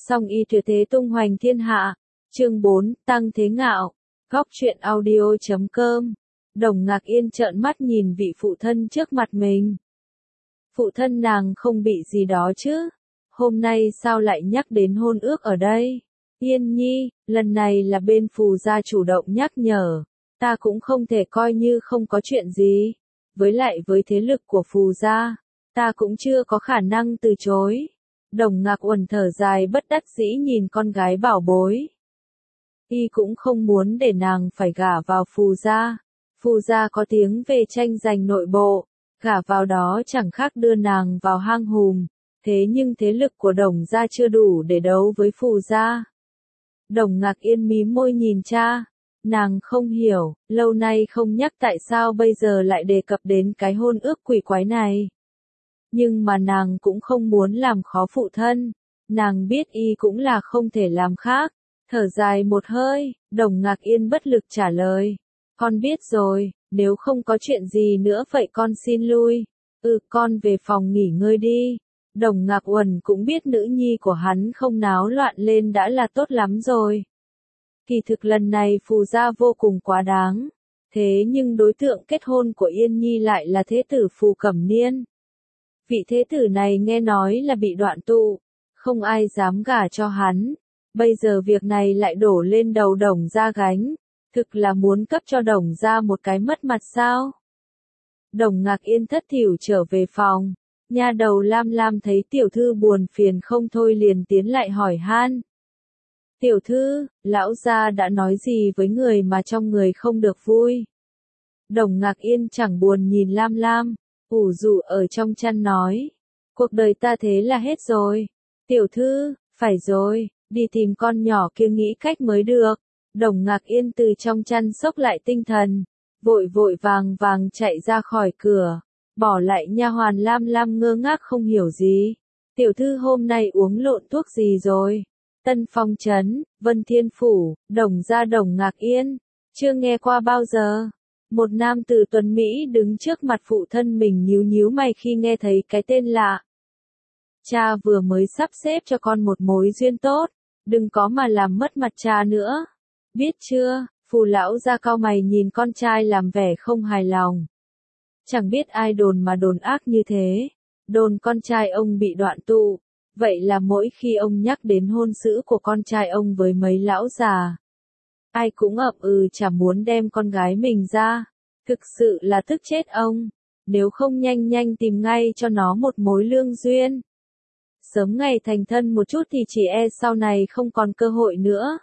Song y tuyệt thế tung hoành thiên hạ. Chương 4, Tăng Thế Ngạo. Góc truyện audio.com. Đồng Ngạc Yên trợn mắt nhìn vị phụ thân trước mặt mình. Phụ thân nàng không bị gì đó chứ? Hôm nay sao lại nhắc đến hôn ước ở đây? Yên Nhi, lần này là bên Phù gia chủ động nhắc nhở. Ta cũng không thể coi như không có chuyện gì. Với lại với thế lực của Phù gia, ta cũng chưa có khả năng từ chối. Đồng Ngạc Uẩn thở dài bất đắc dĩ nhìn con gái bảo bối. Y cũng không muốn để nàng phải gả vào Phù gia. Phù gia có tiếng về tranh giành nội bộ, gả vào đó chẳng khác đưa nàng vào hang hùm. Thế nhưng thế lực của Đồng gia chưa đủ để đấu với Phù gia. Đồng Ngạc Yên mím môi nhìn cha. Nàng không hiểu, lâu nay không nhắc tại sao bây giờ lại đề cập đến cái hôn ước quỷ quái này. Nhưng mà nàng cũng không muốn làm khó phụ thân. Nàng biết y cũng là không thể làm khác. Thở dài một hơi, Đồng Ngạc Yên bất lực trả lời. Con biết rồi, nếu không có chuyện gì nữa vậy con xin lui. Con về phòng nghỉ ngơi đi. Đồng Ngạc Uẩn cũng biết nữ nhi của hắn không náo loạn lên đã là tốt lắm rồi. Kỳ thực lần này Phù gia vô cùng quá đáng. Thế nhưng đối tượng kết hôn của Yên Nhi lại là thế tử Phù Cẩm Niên. Vị thế tử này nghe nói là bị đoạn tụ, không ai dám gả cho hắn. Bây giờ việc này lại đổ lên đầu Đồng gia gánh, thực là muốn cấp cho Đồng gia một cái mất mặt sao? Đồng Ngạc Yên thất thểu trở về phòng, nha đầu Lam Lam thấy tiểu thư buồn phiền không thôi liền tiến lại hỏi han. Tiểu thư, lão gia đã nói gì với người mà trong người không được vui? Đồng Ngạc Yên chẳng buồn nhìn Lam Lam, ủ rũ ở trong chăn nói. Cuộc đời ta thế là hết rồi. Tiểu thư, phải rồi, đi tìm con nhỏ kia nghĩ cách mới được. Đồng Ngạc Yên từ trong chăn xốc lại tinh thần, vội vội vàng vàng chạy ra khỏi cửa, bỏ lại nha hoàn Lam Lam ngơ ngác không hiểu gì. Tiểu thư hôm nay uống lộn thuốc gì rồi? Tân Phong Trấn, Vân Thiên Phủ, Đồng gia Đồng Ngạc Yên, chưa nghe qua bao giờ. Một nam tử tuấn Mỹ đứng trước mặt phụ thân mình nhíu nhíu mày khi nghe thấy cái tên lạ. Cha vừa mới sắp xếp cho con một mối duyên tốt, đừng có mà làm mất mặt cha nữa. Biết chưa? Phù lão gia cau mày nhìn con trai làm vẻ không hài lòng. Chẳng biết ai đồn mà đồn ác như thế. Đồn con trai ông bị đoạn tụ. Vậy là mỗi khi ông nhắc đến hôn sự của con trai ông với mấy lão già, ai cũng ậm chả muốn đem con gái mình ra. Thực sự là tức chết ông. Nếu không nhanh nhanh tìm ngay cho nó một mối lương duyên. Sớm ngày thành thân một chút thì chỉ e sau này không còn cơ hội nữa.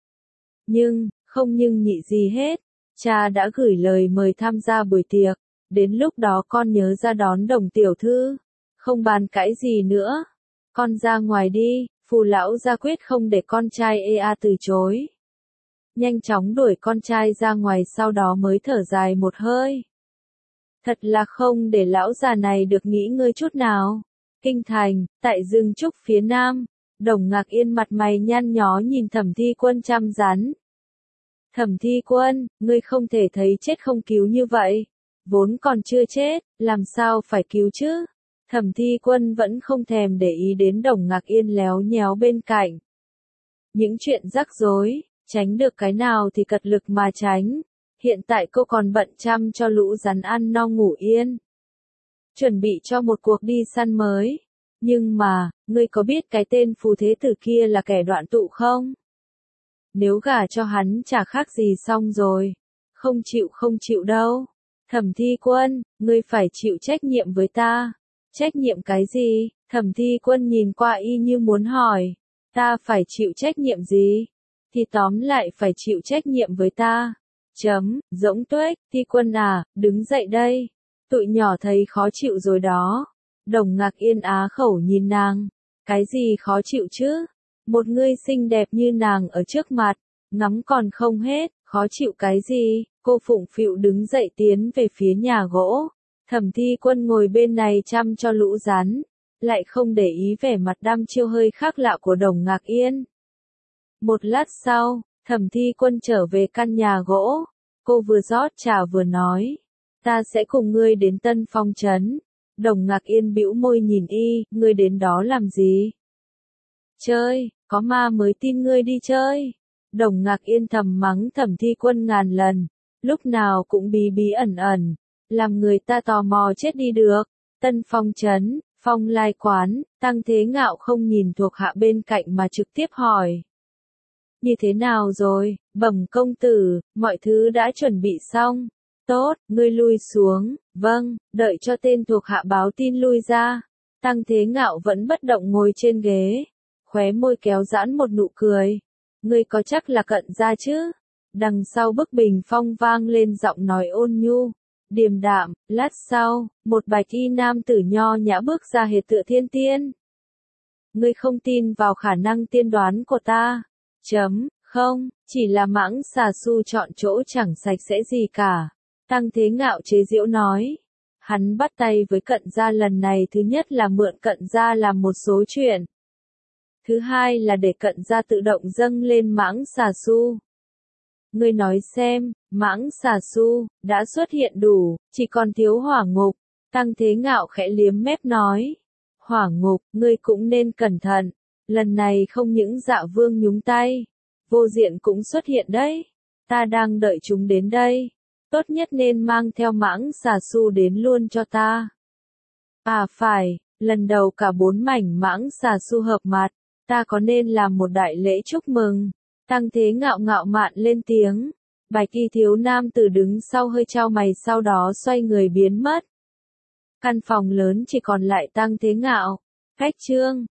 Không nhưng nhị gì hết. Cha đã gửi lời mời tham gia buổi tiệc. Đến lúc đó con nhớ ra đón Đồng tiểu thư. Không bàn cãi gì nữa. Con ra ngoài đi, Phù lão gia quyết không để con trai từ chối. Nhanh chóng đuổi con trai ra ngoài sau đó mới thở dài một hơi. Thật là không để lão già này được nghỉ ngơi chút nào. Kinh thành, tại rừng trúc phía nam, Đồng Ngạc Yên mặt mày nhăn nhó nhìn Thẩm Thi Quân chăm rắn. Thẩm Thi Quân, ngươi không thể thấy chết không cứu như vậy. Vốn còn chưa chết, làm sao phải cứu chứ? Thẩm Thi Quân vẫn không thèm để ý đến Đồng Ngạc Yên léo nhéo bên cạnh. Những chuyện rắc rối, tránh được cái nào thì cật lực mà tránh. Hiện tại cô còn bận chăm cho lũ rắn ăn no ngủ yên. Chuẩn bị cho một cuộc đi săn mới. Nhưng mà, ngươi có biết cái tên Phù thế tử kia là kẻ đoạn tụ không? Nếu gả cho hắn chả khác gì xong rồi. Không chịu đâu. Thẩm Thi Quân, ngươi phải chịu trách nhiệm với ta. Trách nhiệm cái gì? Thẩm Thi Quân nhìn qua y như muốn hỏi. Ta phải chịu trách nhiệm gì? Thì tóm lại phải chịu trách nhiệm với ta. Rỗng tuếch, Thi Quân à, đứng dậy đây. Tụi nhỏ thấy khó chịu rồi đó. Đồng Ngạc Yên á khẩu nhìn nàng. Cái gì khó chịu chứ? Một người xinh đẹp như nàng ở trước mặt, ngắm còn không hết, khó chịu cái gì? Cô phụng phịu đứng dậy tiến về phía nhà gỗ. Thẩm Thi Quân ngồi bên này chăm cho lũ rắn, lại không để ý vẻ mặt đăm chiêu hơi khác lạ của Đồng Ngạc Yên. Một lát sau, Thẩm Thi Quân trở về căn nhà gỗ, cô vừa rót trà vừa nói, ta sẽ cùng ngươi đến Tân Phong Trấn. Đồng Ngạc Yên bĩu môi nhìn y, ngươi đến đó làm gì? Chơi, có ma mới tin ngươi đi chơi. Đồng Ngạc Yên thầm mắng Thẩm Thi Quân ngàn lần, lúc nào cũng bí bí ẩn ẩn, làm người ta tò mò chết đi được. Tân Phong trấn, Phong Lai quán, Tăng Thế Ngạo không nhìn thuộc hạ bên cạnh mà trực tiếp hỏi. Như thế nào rồi, Bẩm công tử, mọi thứ đã chuẩn bị xong. Tốt, ngươi lui xuống, vâng, đợi cho tên thuộc hạ báo tin lui ra. Tăng Thế Ngạo vẫn bất động ngồi trên ghế, khóe môi kéo giãn một nụ cười. Ngươi có chắc là Cận gia chứ? Đằng sau bức bình phong vang lên giọng nói ôn nhu, điềm đạm, lát sau, một bạch y nam tử nho nhã bước ra hệt tựa thiên tiên. Ngươi không tin vào khả năng tiên đoán của ta? Không, chỉ là mãng xà su chọn chỗ chẳng sạch sẽ gì cả. Tăng Thế Ngạo chế giễu nói. Hắn bắt tay với Cận gia lần này thứ nhất là mượn Cận gia làm một số chuyện. Thứ hai là để Cận gia tự động dâng lên mãng xà su. Ngươi nói xem, mãng xà su, đã xuất hiện đủ, chỉ còn thiếu hỏa ngục. Tăng Thế Ngạo khẽ liếm mép nói. Hỏa ngục, ngươi cũng nên cẩn thận. Lần này không những Dạ Vương nhúng tay, vô diện cũng xuất hiện đấy. Ta đang đợi chúng đến đây. Tốt nhất nên mang theo mãng xà su đến luôn cho ta. À phải, lần đầu cả 4 mảnh mãng xà su hợp mặt, ta có nên làm một đại lễ chúc mừng? Tăng Thế Ngạo ngạo mạn lên tiếng. Bạch y thiếu nam tử đứng sau hơi chau mày sau đó xoay người biến mất. Căn phòng lớn chỉ còn lại Tăng Thế Ngạo. Khách trương,